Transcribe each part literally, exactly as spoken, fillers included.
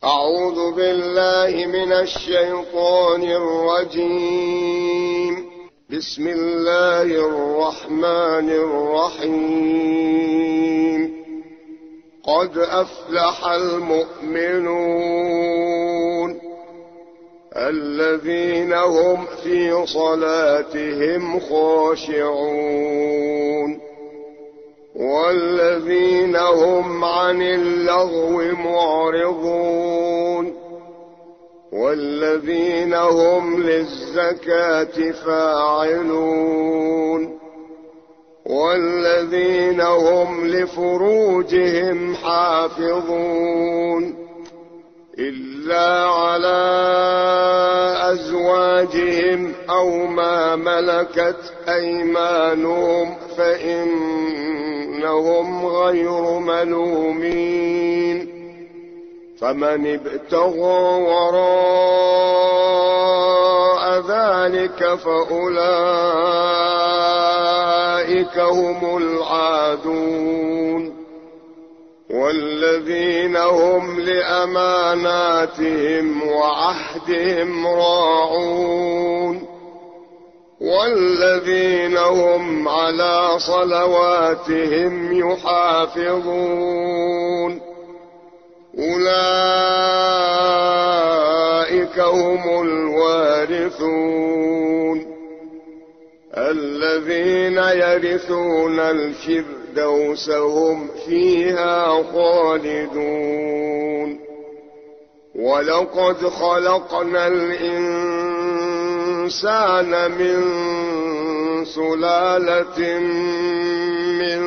أعوذ بالله من الشيطان الرجيم. بسم الله الرحمن الرحيم. قد أفلح المؤمنون الذين هم في صلاتهم خاشعون والذين هم عن اللغو معرضون والذين هم للزكاة فاعلون والذين هم لفروجهم حافظون إلا على أزواجهم أو ما ملكت أيمانهم فإنهم غير ملومين. فمن ابتغى وراء ذلك فأولئك هم العادون والذين هم لأماناتهم وعهدهم راعون والذين هم على صلواتهم يحافظون أولئك هم الوارثون الذين يرثون الفردوس هم فيها خالدون. ولقد خلقنا الإنسان من سلالة من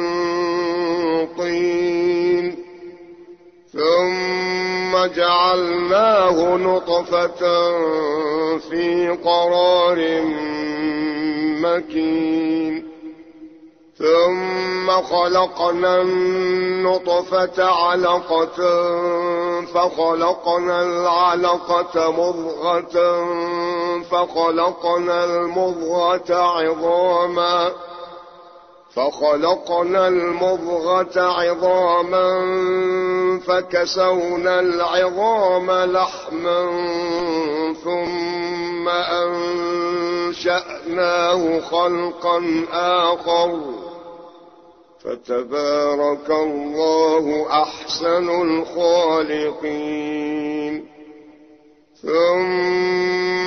طين ثم جعلناه نطفة في قرار مكين ثم خلقنا النطفة علقة فخلقنا العلقة مضغة فخلقنا المضغة عظاما فخلقنا المضغة عظاما فكسونا العظام لحما ثم أنشأناه خلقا آخر فتبارك الله أحسن الخالقين. ثم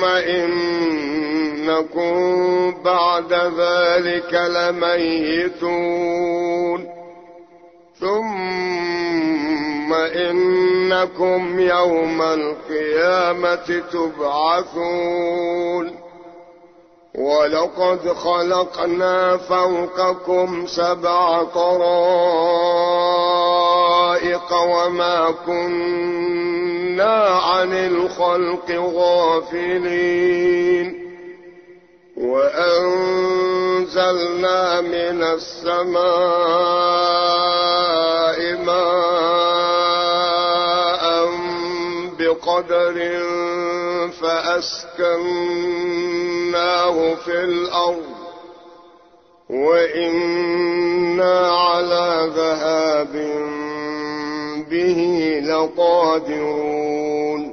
إنكم بعد ذلك لميتون ثم إنكم يوم القيامة تبعثون. ولقد خلقنا فوقكم سبع طرائق وما كنا عن الخلق غافلين وأنزلنا من السماء ماء بقدر فأسكناه في الأرض وإنا على ذهاب به لقادرون.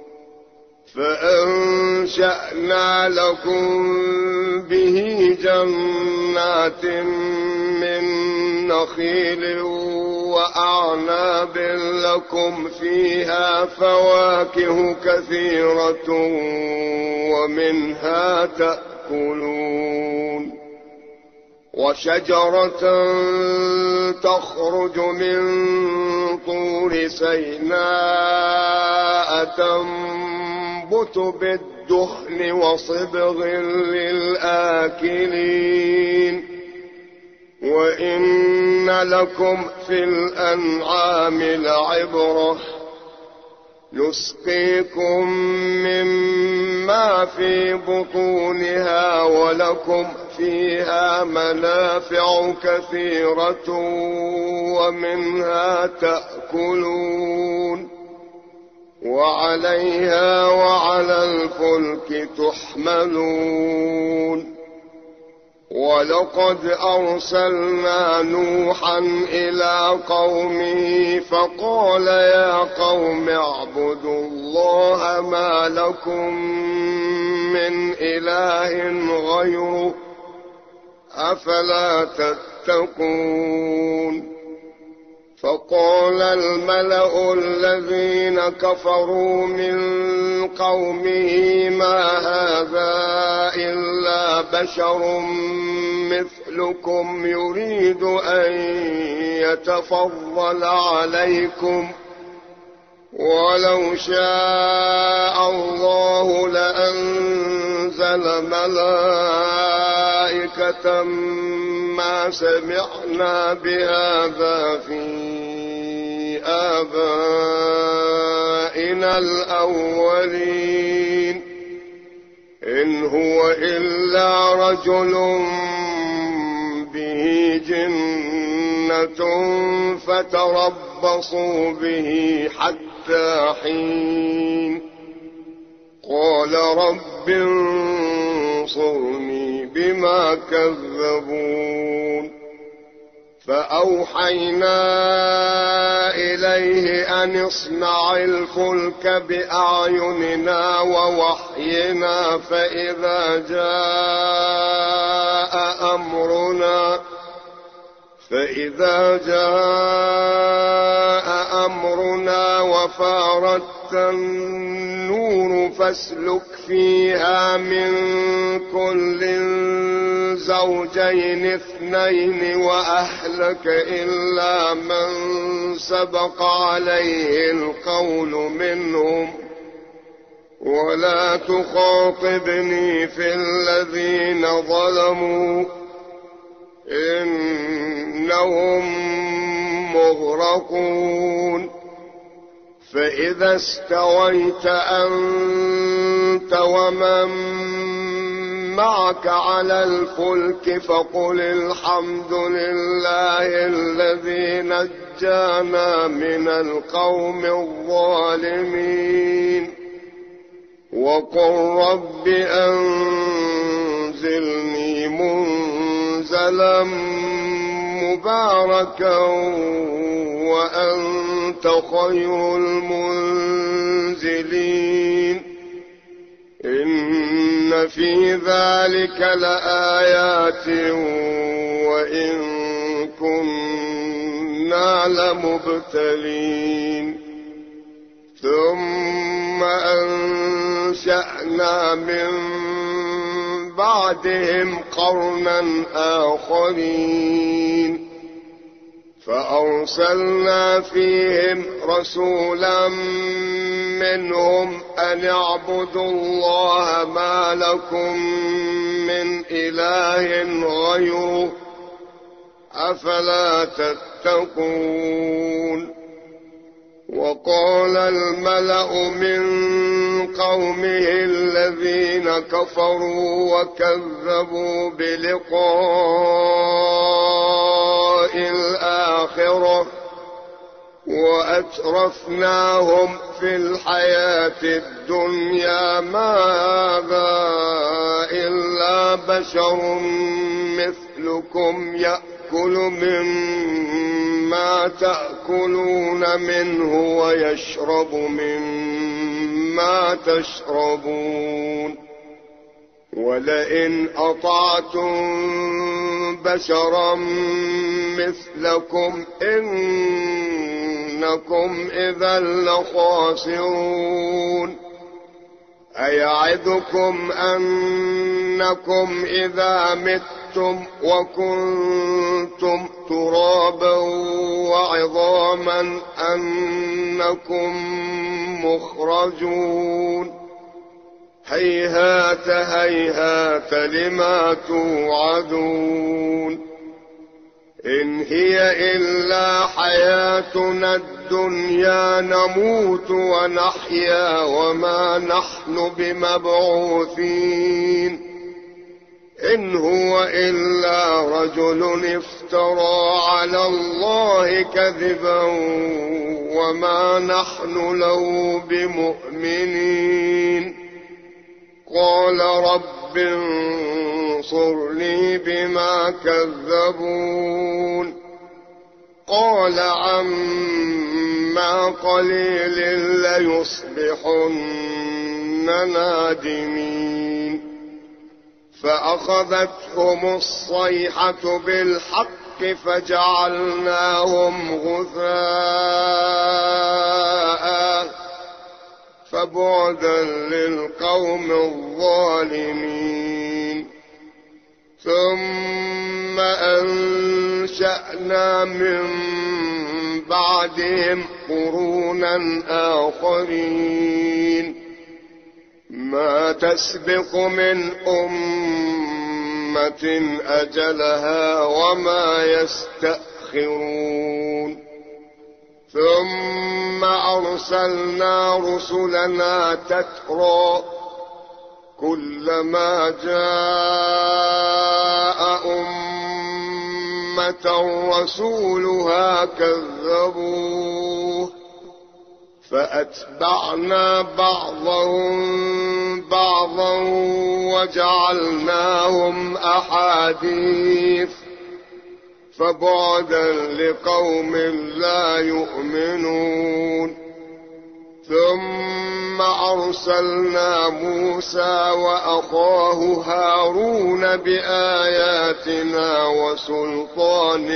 فأنشأنا لكم به جنات من نخيل وأعناب لكم فيها فواكه كثيرة ومنها تأكلون. وشجرة تخرج من طور سيناء تنبت بالدهن وصبغ للآكلين. وإن لكم في الأنعام لعبرة نسقيكم مما في بطونها ولكم فيها منافع كثيرة ومنها تأكلون وعليها وعلى الفلك تحملون. ولقد أرسلنا نوحا إلى قومه فقال يا قوم اعبدوا الله ما لكم من إله غيره أفلا تتقون. فقال الملأ الذين كفروا من قومه ما هذا إلا بشر مثلكم يريد أن يتفضل عليكم ولو شاء الله لأنزل ملائكة ما سمعنا بهذا في آبائنا الأولين إن هو إلا رجل به جنة فتربصوا به حتى حين. قال رب انصرني بما كذبون. فأوحينا إليه أن اصنع الفلك بأعيننا ووحينا فإذا جاء أمرنا فإذا جاء أمرنا وفارت النور فاسلك فيها من كل زوجين اثنين وأهلك إلا من سبق عليه القول منهم ولا تخاطبني في الذين ظلموا إنهم مغرقون. فإذا استويت أنت ومن معك على الفلك فقل الحمد لله الذي نجانا من القوم الظالمين وقل رب أنزلني منزلا مباركا وأنت خير المنزلين. إن في ذلك لآيات وإن كنا لمبتلين. ثم أنشأنا من بعدهم قرنا آخرين فأرسلنا فيهم رسولا منهم أن اعبدوا الله ما لكم من إله غيره أفلا تتقون. وقال الملأ من قومه الذين كفروا وكذبوا بلقاء الآخرة وأترفناهم في الحياة الدنيا ما هذا إلا بشر مثلكم يأكل مما تأكلون منه ويشرب مما تشربون ولئن أطعتم بشرا مثلكم إنكم إذا لخاسرون. أيعدكم أنكم إذا متم وكنتم ترابا وعظاما أنكم مخرجون. هيهات هيهات لما توعدون. إن هي إلا حياتنا الدنيا نموت ونحيا وما نحن بمبعوثين. إن هو إلا رجل افترى على الله كذبا وما نحن له بمؤمنين. قال رب انصرني بما كذبون قال عما قليل ليصبحن نادمين فأخذتهم الصيحة بالحق فجعلناهم غثاء فبعدا للقوم الظالمين ثم أنشأنا من بعدهم قرونا آخرين ما تسبق من أمة أجلها وما يستأخرون ثم أرسلنا رسلنا تترى كلما جاء أمة رسولها كذبوه فأتبعنا بعضهم بعضا وجعلناهم أحاديث فبعدا لقوم لا يؤمنون ثم أرسلنا موسى وأخاه هارون بآياتنا وسلطان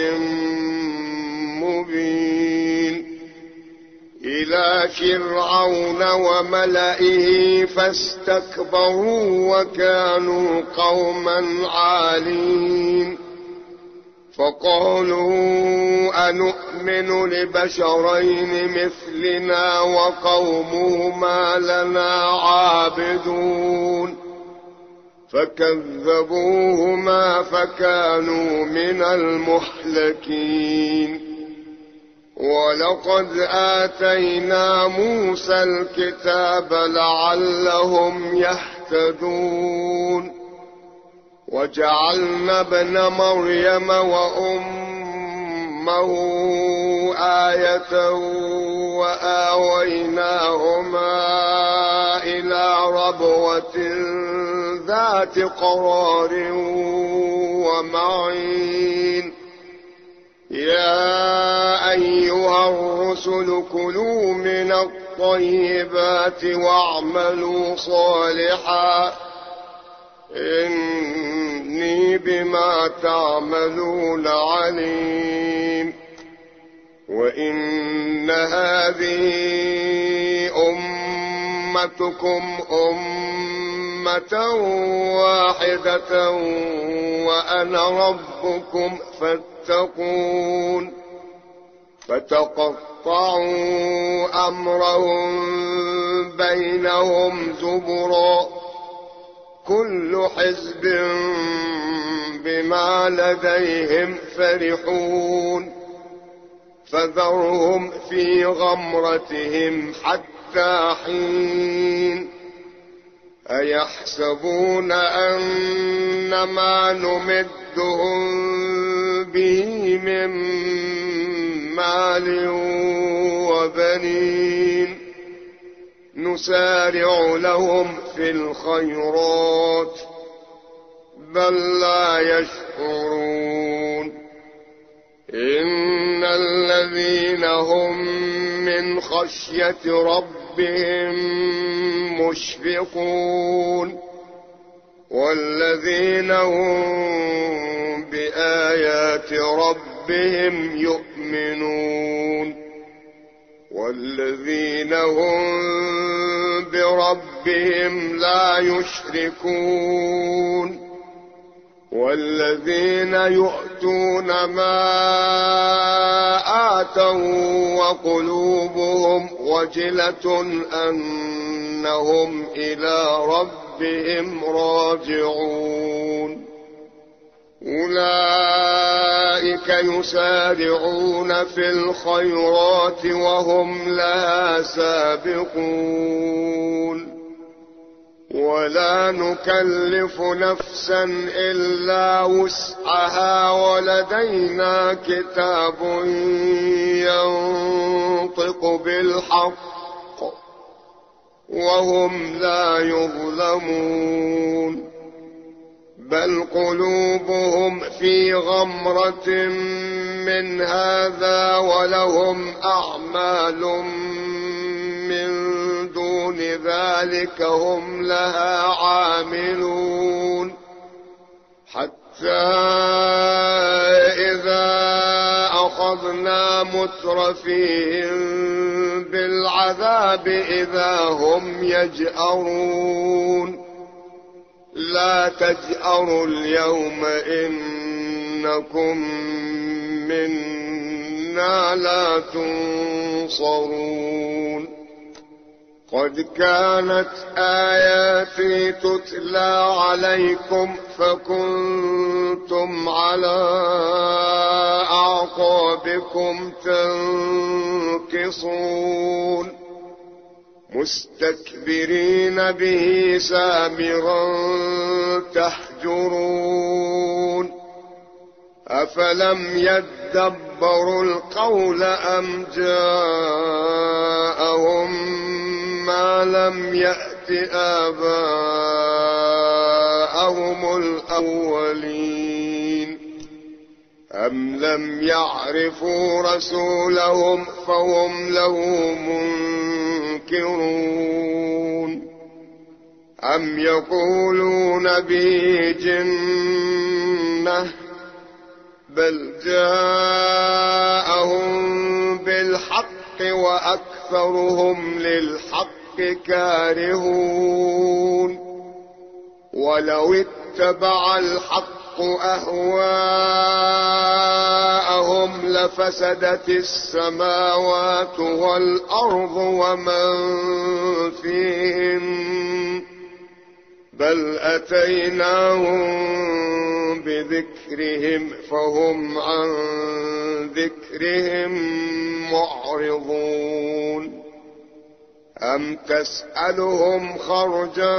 مبين إلى فرعون وملئه فاستكبروا وكانوا قوما عالين فقالوا أنؤمن لبشرين مثلنا وقومهما لنا عابدون فكذبوهما فكانوا من المهلكين ولقد آتينا موسى الكتاب لعلهم يهتدون وجعلنا ابن مريم وأمه آية وآويناهما إلى ربوة ذات قرار ومعين يا أيها الرسل كلوا من الطيبات واعملوا صالحا إني بما تعملون عليم وإن هذه أمتكم أمة واحدة وأنا ربكم فاتقون فتقطعوا أمرهم بينهم زبرا كل حزب بما لديهم فرحون فذرهم في غمرتهم حتى حين أيحسبون أن ما نمدهم به من مال وبنين نسارع لهم في الخيرات بل لا يشعرون إن الذين هم من خشية ربهم مشفقون والذين هم بآيات ربهم يؤمنون والذين هم بربهم لا يشركون والذين يؤتون ما آتوا وقلوبهم وجلة أنهم إلى ربهم راجعون أولئك يسارعون في الخيرات وهم لها سابقون ولا نكلف نفسا إلا وسعها ولدينا كتاب ينطق بالحق وهم لا يظلمون بل قلوبهم في غمرة من هذا ولهم أعمال من دون ذلك هم لها عاملون حتى إذا أخذنا مترفيهم بالعذاب إذا هم يجأرون لا تجأروا اليوم إنكم منا لا تنصرون قد كانت آياتي تتلى عليكم فكنتم على أعقابكم تنكصون مستكبرين به سامرا تهجرون أفلم يدبروا القول أم جاءهم ما لم يأت آباءهم الأولين أم لم يعرفوا رسولهم فهم له منكرون أم يقولون به جنة بل جاءهم بالحق وأكثرهم للحق كارهون ولو اتبع الحق أهواءهم لفسدت السماوات والأرض ومن فيهن بل أتيناهم بذكرهم فهم عن ذكرهم معرضون أم تسألهم خرجا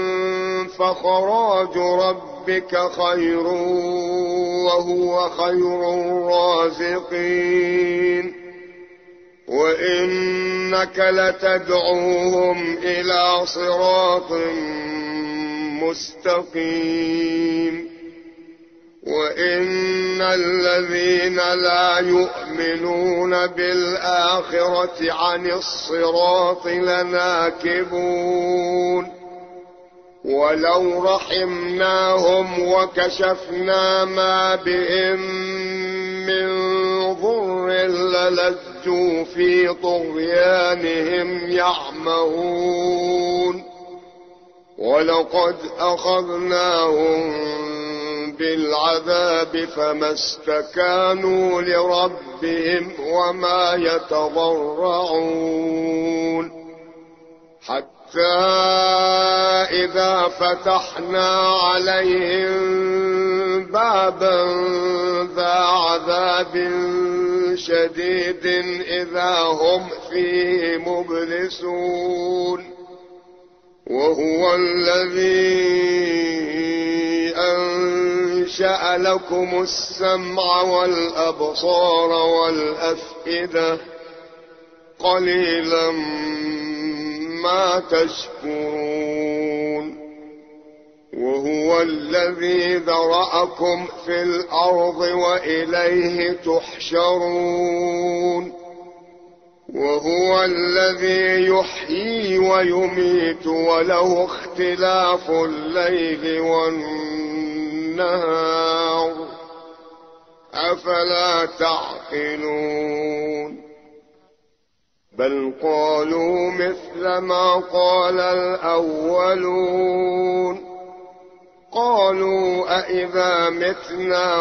فخراج ربك خير وهو خير الرازقين وإنك لتدعوهم إلى صراط مستقيم وإن الذين لا يؤمنون بالآخرة عن الصراط لناكبون ولو رحمناهم وكشفنا ما بهم من ضر للجوا في طغيانهم يعمهون ولقد أخذناهم بالعذاب فما استكانوا لربهم وما يتضرعون حتى إذا فتحنا عليهم بابا ذا عذاب شديد إذا هم فيه مبلسون وهو الذي أنشأ لكم السمع والأبصار والأفئدة قليلا ما تشكرون وهو الذي ذرأكم في الأرض وإليه تحشرون وهو الذي يحيي ويميت وله اختلاف الليل والنهار أفلا تعقلون بل قالوا مثل ما قال الأولون قالوا أإذا متنا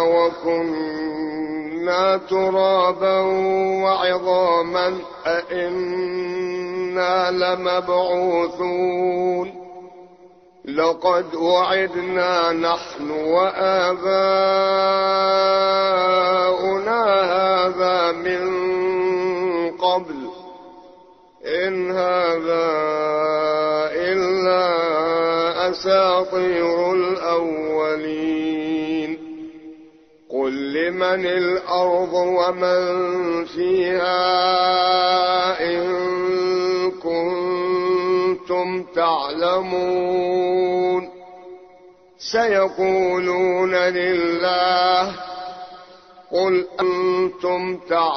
وكنا ترابا وعظاما أإنا لمبعوثون لقد وعدنا نحن وآباؤنا هذا من قبل إن هذا إلا أساطير الأولين قل لمن الأرض ومن فيها إن كنتم تعلمون سيقولون لله قل أنتم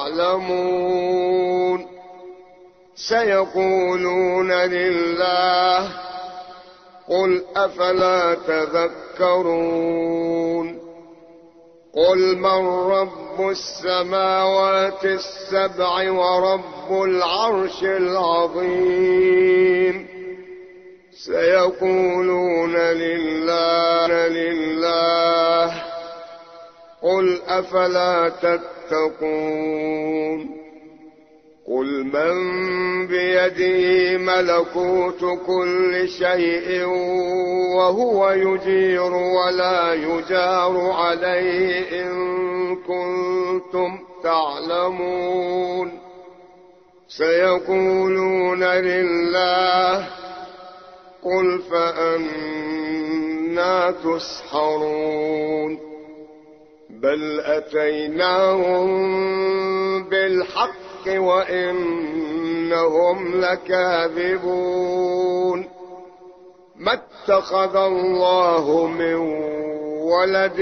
تعلمون سيقولون لله قل أفلا تذكرون قل من رب السماوات السبع ورب العرش العظيم سيقولون لله لله قل أفلا تتقون قل من بيده ملكوت كل شيء وهو يجير ولا يجار عليه إن كنتم تعلمون سيقولون لله قل فأنى تسحرون بل أتيناهم بالحق وإنهم لكاذبون ما اتخذ الله من ولد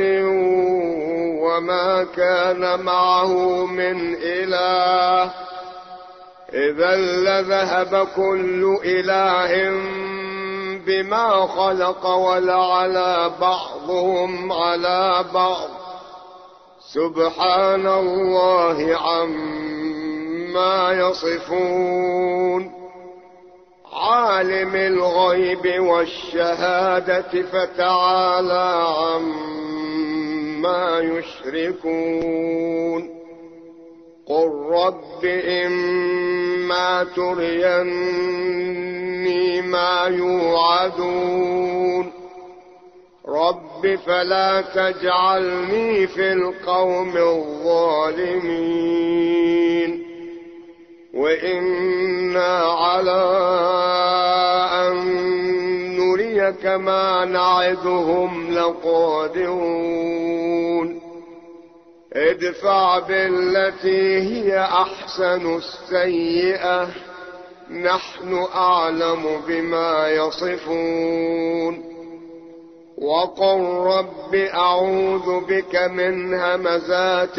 وما كان معه من إله إذا لذهب كل إله بما خلق ولعلى بعضهم على بعض سبحان الله عما يصفون عالم الغيب والشهادة فتعالى عما يشركون قل رب إما تريني ما يوعدون رب فلا تجعلني في القوم الظالمين وإنا على أن نريك ما نعدهم لقادرون ادفع بالتي هي أحسن السيئة نحن أعلم بما يصفون وقل رب أعوذ بك من همزات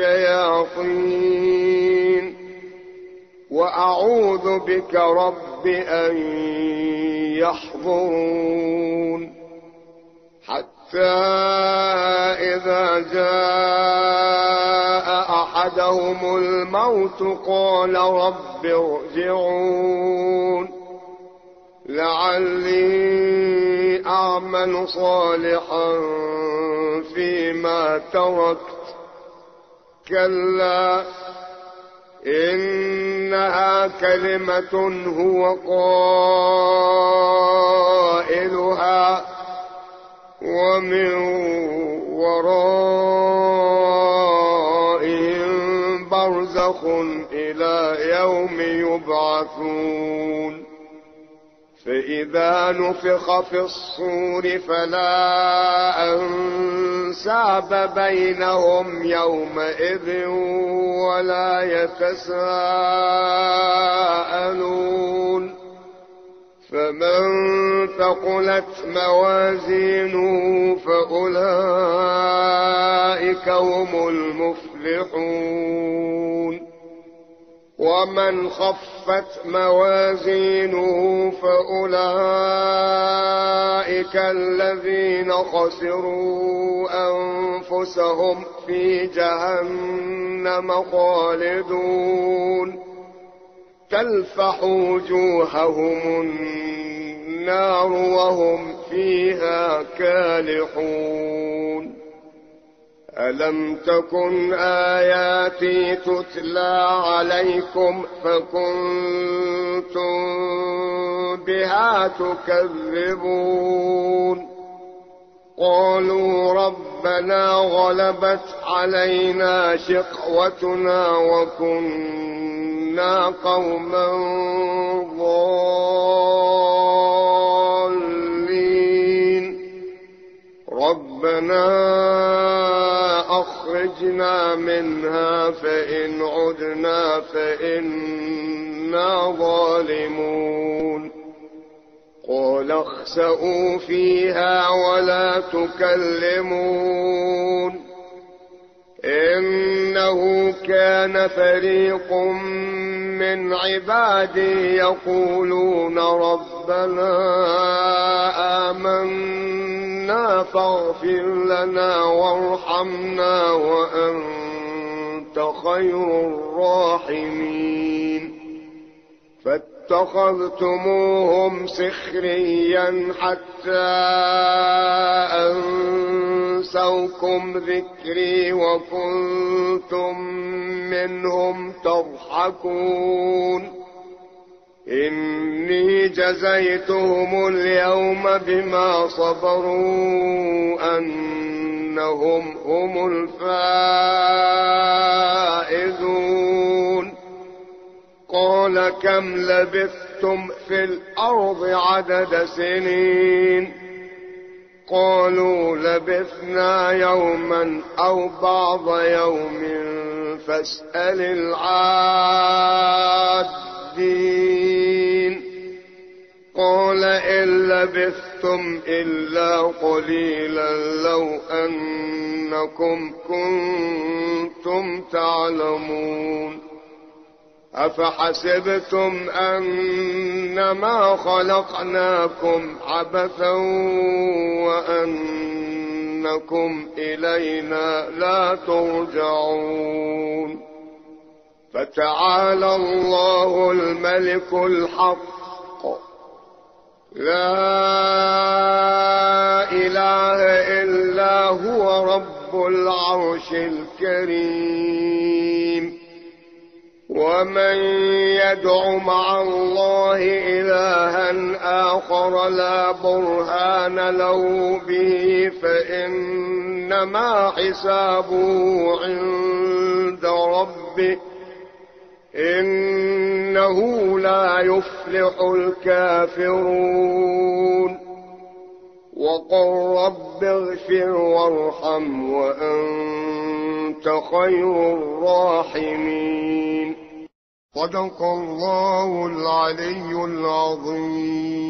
الشياطين وأعوذ بك رب أن يحضرون حتى إذا جاء أحدهم الموت قال رب ارجعون لعلي أعمل صالحا فيما تركت كلا إنها كلمة هو قائلها ومن ورائهم برزخ إلى يوم يبعثون فإذا نفخ في الصور فلا أنساب بينهم يومئذ ولا يتساءلون فمن ثقلت موازينه فأولئك هم المفلحون ومن خفت موازينه فأولئك الذين خسروا أنفسهم في جهنم خالدون تلفح وجوههم النار وهم فيها كالحون ألم تكن آياتي تتلى عليكم فكنتم بها تكذبون قالوا ربنا غلبت علينا شقوتنا وكنا قوما ضالين ربنا أخرجنا منها فإن عدنا فإنا ظالمون قال قال اخسئوا فيها ولا تكلمون إنه كان فريق من عبادي يقولون ربنا آمنا فاغفر لنا وارحمنا وأنت خير الراحمين فاتخذتموهم سخريا حتى أنسوكم ذكري وكنتم منهم تضحكون إني جزيتهم اليوم بما صبروا أنهم هم الفائزون قال كم لبثتم في الأرض عدد سنين قالوا لبثنا يوما أو بعض يوم فاسأل العادين قال إن لبثتم إلا قليلا لو أنكم كنتم تعلمون أفحسبتم أنما خلقناكم عبثا وأنكم إلينا لا ترجعون فتعالى الله الملك الحق لا إله إلا هو رب العرش الكريم ومن يدع مع الله إلها آخر لا برهان له به فإنما حسابه عند ربه إنه لا يفلح الكافرون وقل رب اغفر وارحم وأنت خير الراحمين صدق الله العلي العظيم.